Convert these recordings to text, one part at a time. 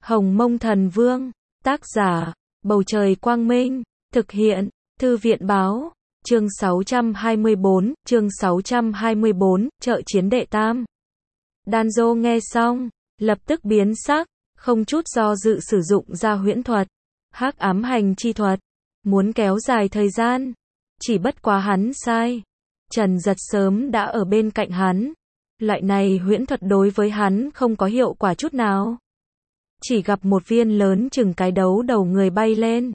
Hồng Mông Thần Vương, tác giả, Bầu Trời Quang Minh, thực hiện, Thư viện Báo, chương 624, Trợ Chiến Đệ Tam. Danzo nghe xong, lập tức biến sắc, không chút do dự sử dụng ra huyễn thuật, hắc ám hành chi thuật, muốn kéo dài thời gian. Chỉ bất quá hắn sai. Trần Giật sớm đã ở bên cạnh hắn. Loại này huyễn thuật đối với hắn không có hiệu quả chút nào. Chỉ gặp một viên lớn chừng cái đấu đầu người bay lên.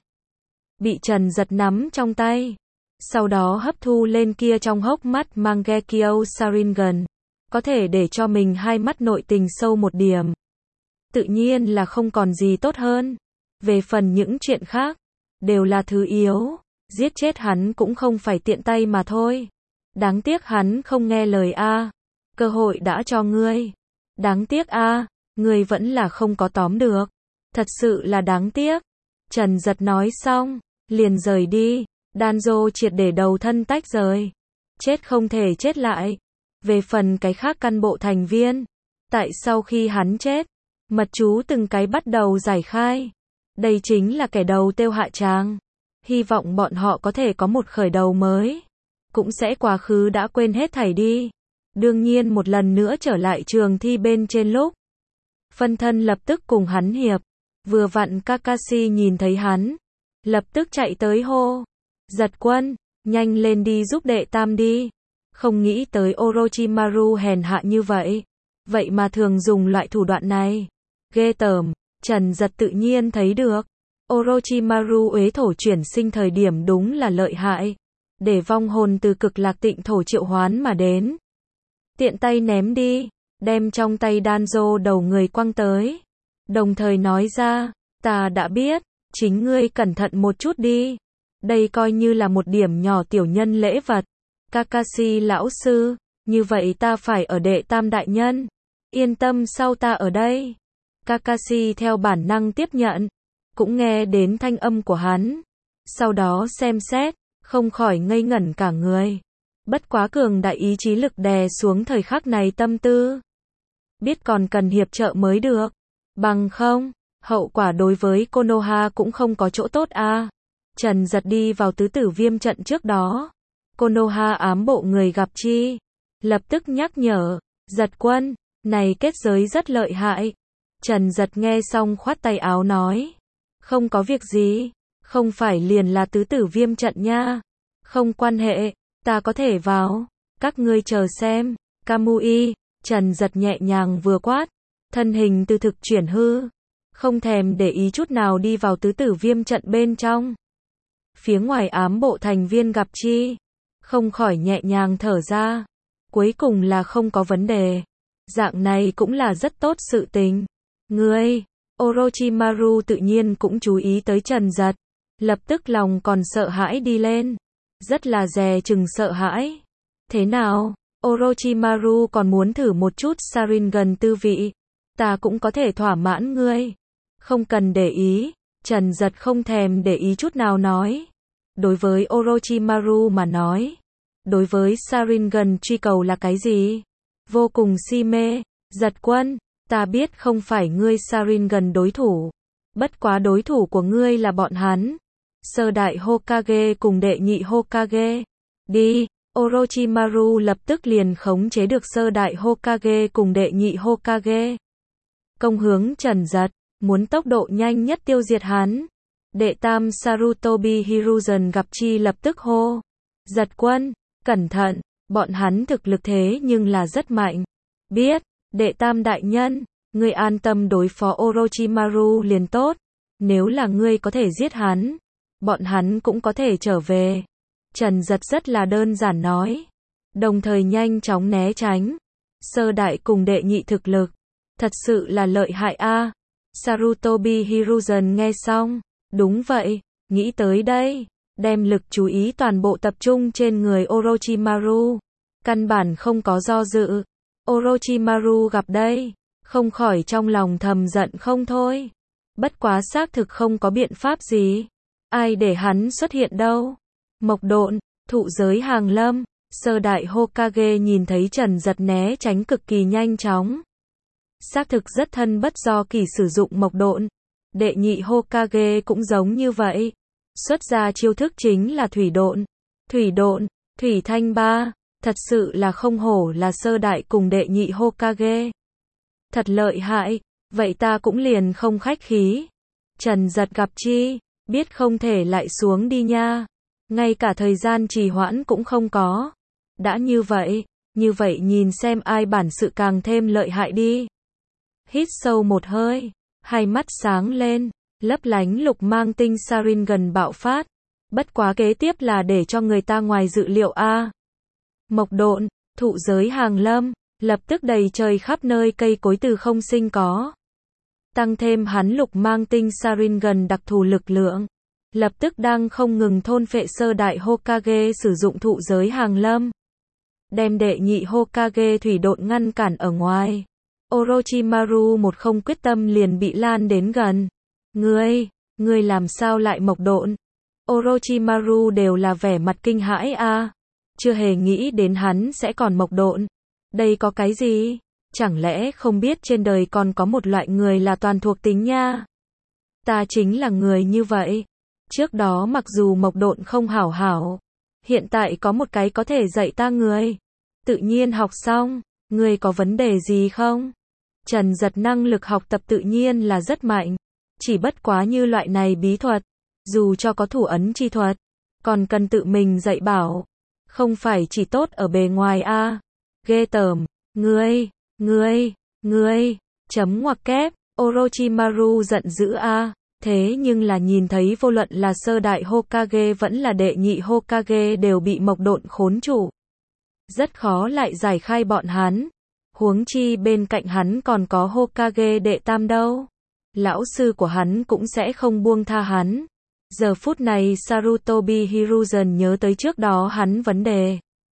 Bị Trần Giật nắm trong tay. Sau đó hấp thu lên kia trong hốc mắt Mangekyo Sharingan. Có thể để cho mình hai mắt nội tình sâu một điểm. Tự nhiên là không còn gì tốt hơn. Về phần những chuyện khác, đều là thứ yếu. Giết chết hắn cũng không phải tiện tay mà thôi. Đáng tiếc hắn không nghe lời a. Cơ hội đã cho ngươi. Đáng tiếc a, ngươi vẫn là không có tóm được. Thật sự là đáng tiếc. Trần Giật nói xong, liền rời đi. Danzo triệt để đầu thân tách rời. Chết không thể chết lại. Về phần cái khác căn bộ thành viên, tại sau khi hắn chết, mật chú từng cái bắt đầu giải khai. Đây chính là kẻ đầu tiêu hạ tràng. Hy vọng bọn họ có thể có một khởi đầu mới. Cũng sẽ quá khứ đã quên hết thảy đi. Đương nhiên một lần nữa trở lại trường thi bên trên lúc. Phân thân lập tức cùng hắn hiệp. Vừa vặn Kakashi nhìn thấy hắn. Lập tức chạy tới hô. Giật quân, nhanh lên đi giúp đệ tam đi. Không nghĩ tới Orochimaru hèn hạ như vậy. Vậy mà thường dùng loại thủ đoạn này. Ghê tởm, Trần Giật tự nhiên thấy được. Orochimaru uế thổ chuyển sinh thời điểm đúng là lợi hại. Để vong hồn từ cực lạc tịnh thổ triệu hoán mà đến. Tiện tay ném đi, đem trong tay Danzo đầu người quăng tới. Đồng thời nói ra, ta đã biết, chính ngươi cẩn thận một chút đi. Đây coi như là một điểm nhỏ tiểu nhân lễ vật. Kakashi lão sư, như vậy ta phải ở đệ tam đại nhân. Yên tâm sau ta ở đây. Kakashi theo bản năng tiếp nhận. Cũng nghe đến thanh âm của hắn. Sau đó xem xét, không khỏi ngây ngẩn cả người. Bất quá cường đại ý chí lực đè xuống thời khắc này tâm tư. Biết còn cần hiệp trợ mới được. Bằng không, hậu quả đối với Konoha cũng không có chỗ tốt a. Trần Giật đi vào tứ tử viêm trận trước đó. Konoha ám bộ người gặp chi. Lập tức nhắc nhở, Giật quân, này kết giới rất lợi hại. Trần Giật nghe xong khoát tay áo nói. Không có việc gì, không phải liền là tứ tử viêm trận nha. Không quan hệ, ta có thể vào, các ngươi chờ xem. Kamui, Trần Giật nhẹ nhàng vừa quát, thân hình từ thực chuyển hư, không thèm để ý chút nào đi vào tứ tử viêm trận bên trong. Phía ngoài ám bộ thành viên gặp chi, không khỏi nhẹ nhàng thở ra, cuối cùng là không có vấn đề. Dạng này cũng là rất tốt sự tình. Ngươi, Orochimaru tự nhiên cũng chú ý tới Trần Giật, lập tức lòng còn sợ hãi đi lên, rất là dè chừng sợ hãi. Thế nào, Orochimaru còn muốn thử một chút Sharingan tư vị, ta cũng có thể thỏa mãn ngươi. Không cần để ý, Trần Giật không thèm để ý chút nào nói. Đối với Orochimaru mà nói, đối với Sharingan truy cầu là cái gì? Vô cùng si mê. Giật quân, ta biết không phải ngươi Sharingan đối thủ. Bất quá đối thủ của ngươi là bọn hắn. Sơ đại Hokage cùng đệ nhị Hokage. Đi, Orochimaru lập tức liền khống chế được sơ đại Hokage cùng đệ nhị Hokage. Công hướng Trần Giật, muốn tốc độ nhanh nhất tiêu diệt hắn. Đệ tam Sarutobi Hiruzen gặp chi lập tức hô. Giật quân, cẩn thận, bọn hắn thực lực thế nhưng là rất mạnh. Biết, đệ tam đại nhân, ngươi an tâm đối phó Orochimaru liền tốt. Nếu là ngươi có thể giết hắn, bọn hắn cũng có thể trở về. Trần Giật rất là đơn giản nói. Đồng thời nhanh chóng né tránh. Sơ đại cùng đệ nhị thực lực. Thật sự là lợi hại a. Sarutobi Hiruzen nghe xong. Đúng vậy, nghĩ tới đây. Đem lực chú ý toàn bộ tập trung trên người Orochimaru. Căn bản không có do dự. Orochimaru gặp đây. Không khỏi trong lòng thầm giận không thôi. Bất quá xác thực không có biện pháp gì. Ai để hắn xuất hiện đâu. Mộc độn, thụ giới hàng lâm. Sơ đại Hokage nhìn thấy Trần Giật né tránh cực kỳ nhanh chóng. Xác thực rất thân bất do kỷ sử dụng mộc độn. Đệ nhị Hokage cũng giống như vậy. Xuất ra chiêu thức chính là thủy độn. Thủy độn, thủy thanh ba. Thật sự là không hổ là sơ đại cùng đệ nhị Hokage. Thật lợi hại, vậy ta cũng liền không khách khí. Trần Giật gặp chi, biết không thể lại xuống đi nha. Ngay cả thời gian trì hoãn cũng không có. Đã như vậy nhìn xem ai bản sự càng thêm lợi hại đi. Hít sâu một hơi, hai mắt sáng lên, lấp lánh lục mang tinh Sharingan bạo phát. Bất quá kế tiếp là để cho người ta ngoài dự liệu a. Mộc độn, thụ giới hàng lâm, lập tức đầy trời khắp nơi cây cối từ không sinh có. Tăng thêm hắn lục mang tinh Sharingan đặc thù lực lượng. Lập tức đang không ngừng thôn phệ sơ đại Hokage sử dụng thụ giới hàng lâm. Đem đệ nhị Hokage thủy độn ngăn cản ở ngoài. Orochimaru một không quyết tâm liền bị lan đến gần. Ngươi làm sao lại mộc độn? Orochimaru đều là vẻ mặt kinh hãi a. Chưa hề nghĩ đến hắn sẽ còn mộc độn. Đây có cái gì? Chẳng lẽ không biết trên đời còn có một loại người là toàn thuộc tính nha? Ta chính là người như vậy. Trước đó mặc dù mộc độn không hảo, hiện tại có một cái có thể dạy ta người. Tự nhiên học xong, ngươi có vấn đề gì không? Trần Giật năng lực học tập tự nhiên là rất mạnh. Chỉ bất quá như loại này bí thuật, dù cho có thủ ấn chi thuật, còn cần tự mình dạy bảo. Không phải chỉ tốt ở bề ngoài a. Ghê tởm, ngươi, chấm ngoặc kép, Orochimaru giận dữ a. Thế nhưng là nhìn thấy vô luận là sơ đại Hokage vẫn là đệ nhị Hokage đều bị mộc độn khốn trụ. Rất khó lại giải khai bọn hắn. Huống chi bên cạnh hắn còn có Hokage đệ tam đâu. Lão sư của hắn cũng sẽ không buông tha hắn. Giờ phút này Sarutobi Hiruzen nhớ tới trước đó hắn vấn đề.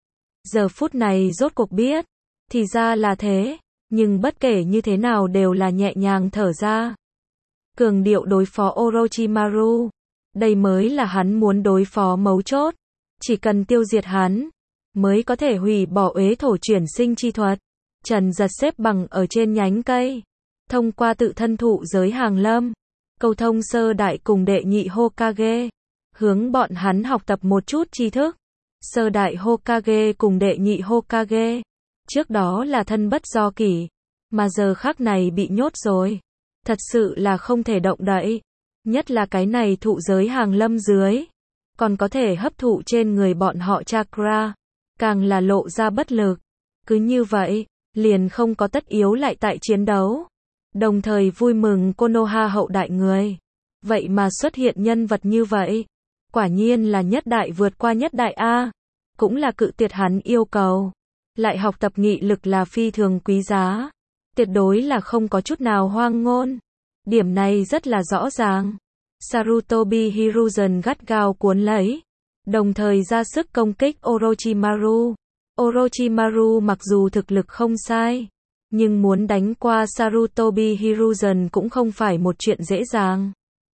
Giờ phút này rốt cuộc biết. Thì ra là thế. Nhưng bất kể như thế nào đều là nhẹ nhàng thở ra. Cường điệu đối phó Orochimaru. Đây mới là hắn muốn đối phó mấu chốt. Chỉ cần tiêu diệt hắn, mới có thể hủy bỏ uế thổ chuyển sinh chi thuật. Trần Giật xếp bằng ở trên nhánh cây. Thông qua tự thân thụ giới hàng lâm. Cầu thông sơ đại cùng đệ nhị Hokage. Hướng bọn hắn học tập một chút tri thức. Sơ đại Hokage cùng đệ nhị Hokage. Trước đó là thân bất do kỷ. Mà giờ khắc này bị nhốt rồi. Thật sự là không thể động đậy. Nhất là cái này thụ giới hàng lâm dưới. Còn có thể hấp thụ trên người bọn họ chakra. Càng là lộ ra bất lực. Cứ như vậy, liền không có tất yếu lại tại chiến đấu. Đồng thời vui mừng Konoha hậu đại người. Vậy mà xuất hiện nhân vật như vậy. Quả nhiên là nhất đại vượt qua nhất đại A. Cũng là cự tuyệt hắn yêu cầu. Lại học tập nghị lực là phi thường quý giá. Tuyệt đối là không có chút nào hoang ngôn. Điểm này rất là rõ ràng. Sarutobi Hiruzen gắt gao cuốn lấy. Đồng thời ra sức công kích Orochimaru. Orochimaru mặc dù thực lực không sai. Nhưng muốn đánh qua Sarutobi Hiruzen cũng không phải một chuyện dễ dàng.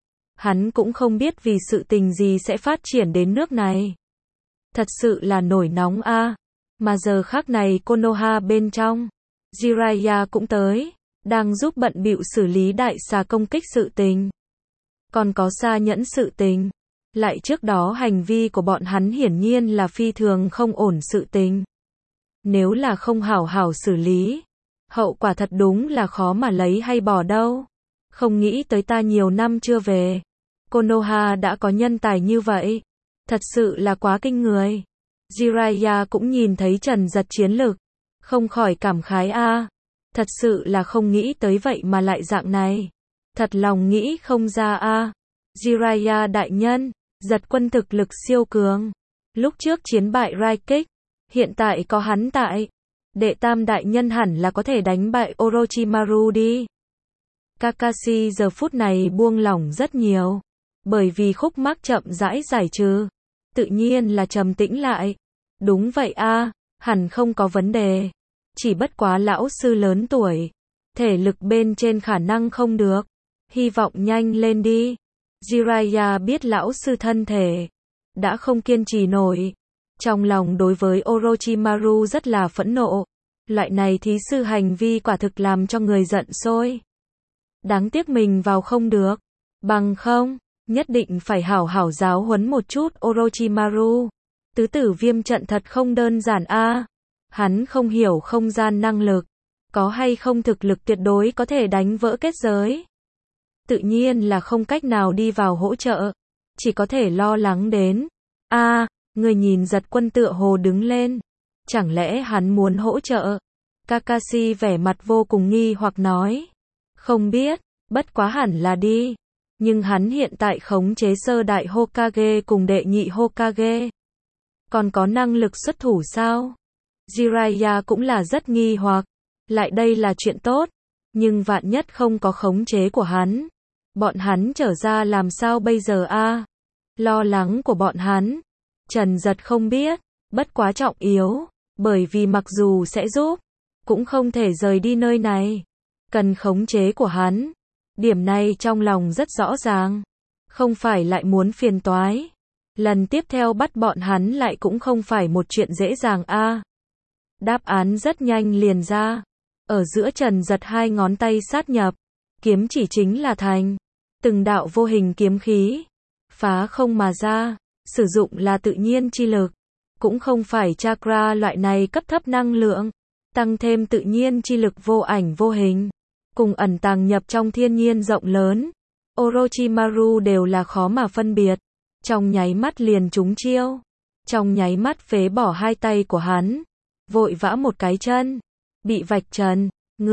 Hắn cũng không biết vì sự tình gì sẽ phát triển đến nước này. Thật sự là nổi nóng a. Mà giờ khắc này Konoha bên trong. Jiraiya cũng tới. Đang giúp bận bịu xử lý đại xà công kích sự tình. Còn có xa nhẫn sự tình. Lại trước đó hành vi của bọn hắn hiển nhiên là phi thường không ổn sự tình. Nếu là không hảo hảo xử lý. Hậu quả thật đúng là khó mà lấy hay bỏ đâu. Không nghĩ tới ta nhiều năm chưa về. Konoha đã có nhân tài như vậy. Thật sự là quá kinh người. Jiraiya cũng nhìn thấy Trần Giật chiến lực. Không khỏi cảm khái a. Thật sự là không nghĩ tới vậy mà lại dạng này. Thật lòng nghĩ không ra a. Jiraiya đại nhân, Giật quân thực lực siêu cường. Lúc trước chiến bại Raikik. Hiện tại có hắn tại. Đệ tam đại nhân hẳn là có thể đánh bại Orochimaru đi. Kakashi giờ phút này buông lỏng rất nhiều. Bởi vì khúc mắc chậm rãi giải trừ. Tự nhiên là trầm tĩnh lại. Đúng vậy a, hẳn không có vấn đề. Chỉ bất quá lão sư lớn tuổi. Thể lực bên trên khả năng không được. Hy vọng nhanh lên đi. Jiraiya biết lão sư thân thể. Đã không kiên trì nổi. Trong lòng đối với Orochimaru rất là phẫn nộ. Loại này thí sư hành vi quả thực làm cho người giận sôi. Đáng tiếc mình vào không được. Bằng không, nhất định phải hảo hảo giáo huấn một chút Orochimaru. Tứ tử viêm trận thật không đơn giản a. Hắn không hiểu không gian năng lực. Có hay không thực lực tuyệt đối có thể đánh vỡ kết giới. Tự nhiên là không cách nào đi vào hỗ trợ. Chỉ có thể lo lắng đến. Người nhìn giật quân tựa hồ đứng lên. Chẳng lẽ hắn muốn hỗ trợ? Kakashi vẻ mặt vô cùng nghi hoặc nói. Không biết, bất quá hẳn là đi. Nhưng hắn hiện tại khống chế sơ đại Hokage cùng đệ nhị Hokage. Còn có năng lực xuất thủ sao? Jiraiya cũng là rất nghi hoặc. Lại đây là chuyện tốt. Nhưng vạn nhất không có khống chế của hắn. Bọn hắn trở ra làm sao bây giờ a? Lo lắng của bọn hắn. Trần Giật không biết. Bất quá trọng yếu. Bởi vì mặc dù sẽ giúp. Cũng không thể rời đi nơi này. Cần khống chế của hắn. Điểm này trong lòng rất rõ ràng. Không phải lại muốn phiền toái. Lần tiếp theo bắt bọn hắn lại cũng không phải một chuyện dễ dàng a. Đáp án rất nhanh liền ra. Ở giữa Trần Giật hai ngón tay sát nhập. Kiếm chỉ chính là thành. Từng đạo vô hình kiếm khí. Phá không mà ra. Sử dụng là tự nhiên chi lực. Cũng không phải chakra loại này cấp thấp năng lượng. Tăng thêm tự nhiên chi lực vô ảnh vô hình. Cùng ẩn tàng nhập trong thiên nhiên rộng lớn. Orochimaru đều là khó mà phân biệt. Trong nháy mắt liền trúng chiêu. Trong nháy mắt phế bỏ hai tay của hắn. Vội vã một cái chân. Bị vạch trần.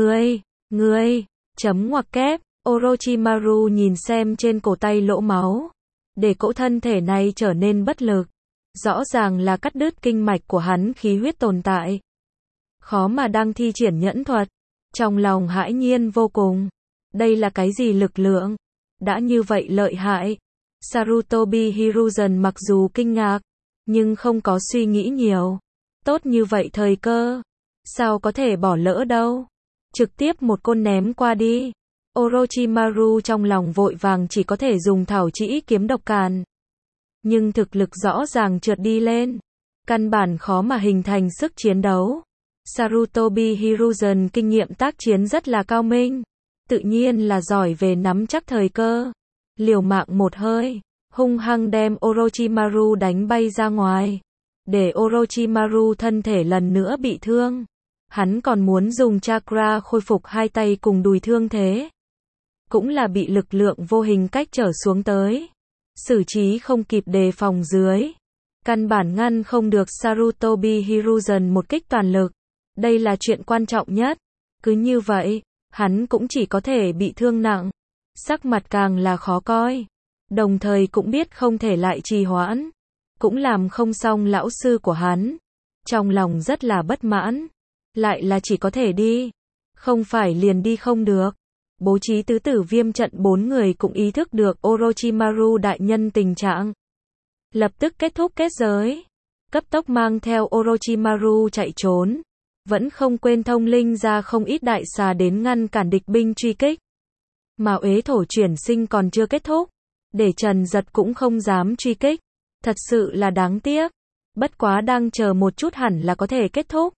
Ngươi, chấm ngoặc kép. Orochimaru nhìn xem trên cổ tay lỗ máu. Để cỗ thân thể này trở nên bất lực. Rõ ràng là cắt đứt kinh mạch của hắn khí huyết tồn tại. Khó mà đang thi triển nhẫn thuật. Trong lòng hãi nhiên vô cùng. Đây là cái gì lực lượng? Đã như vậy lợi hại. Sarutobi Hiruzen mặc dù kinh ngạc. Nhưng không có suy nghĩ nhiều. Tốt như vậy thời cơ. Sao có thể bỏ lỡ đâu. Trực tiếp một côn ném qua đi. Orochimaru trong lòng vội vàng chỉ có thể dùng thảo trĩ kiếm độc càn. Nhưng thực lực rõ ràng trượt đi lên. Căn bản khó mà hình thành sức chiến đấu. Sarutobi Hiruzen kinh nghiệm tác chiến rất là cao minh. Tự nhiên là giỏi về nắm chắc thời cơ. Liều mạng một hơi. Hung hăng đem Orochimaru đánh bay ra ngoài. Để Orochimaru thân thể lần nữa bị thương. Hắn còn muốn dùng chakra khôi phục hai tay cùng đùi thương thế. Cũng là bị lực lượng vô hình cách trở xuống tới. Xử trí không kịp đề phòng dưới. Căn bản ngăn không được Sarutobi Hiruzen một kích toàn lực. Đây là chuyện quan trọng nhất. Cứ như vậy, hắn cũng chỉ có thể bị thương nặng. Sắc mặt càng là khó coi. Đồng thời cũng biết không thể lại trì hoãn. Cũng làm không xong lão sư của hắn. Trong lòng rất là bất mãn. Lại là chỉ có thể đi. Không phải liền đi không được. Bố trí tứ tử viêm trận 4 người cũng ý thức được Orochimaru đại nhân tình trạng. Lập tức kết thúc kết giới. Cấp tốc mang theo Orochimaru chạy trốn. Vẫn không quên thông linh ra không ít đại xà đến ngăn cản địch binh truy kích. Mà uế thổ chuyển sinh còn chưa kết thúc. Để Trần Giật cũng không dám truy kích. Thật sự là đáng tiếc. Bất quá đang chờ một chút hẳn là có thể kết thúc.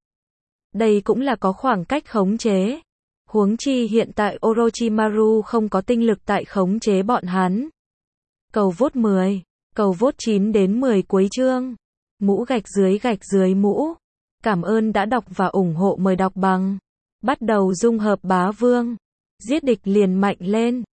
Đây cũng là có khoảng cách khống chế. Huống chi hiện tại Orochimaru không có tinh lực tại khống chế bọn hắn. Cầu vote 10. Cầu vote 9 đến 10 cuối chương. Mũ gạch dưới mũ. Cảm ơn đã đọc và ủng hộ, mời đọc bằng. Bắt đầu dung hợp bá vương. Giết địch liền mạnh lên.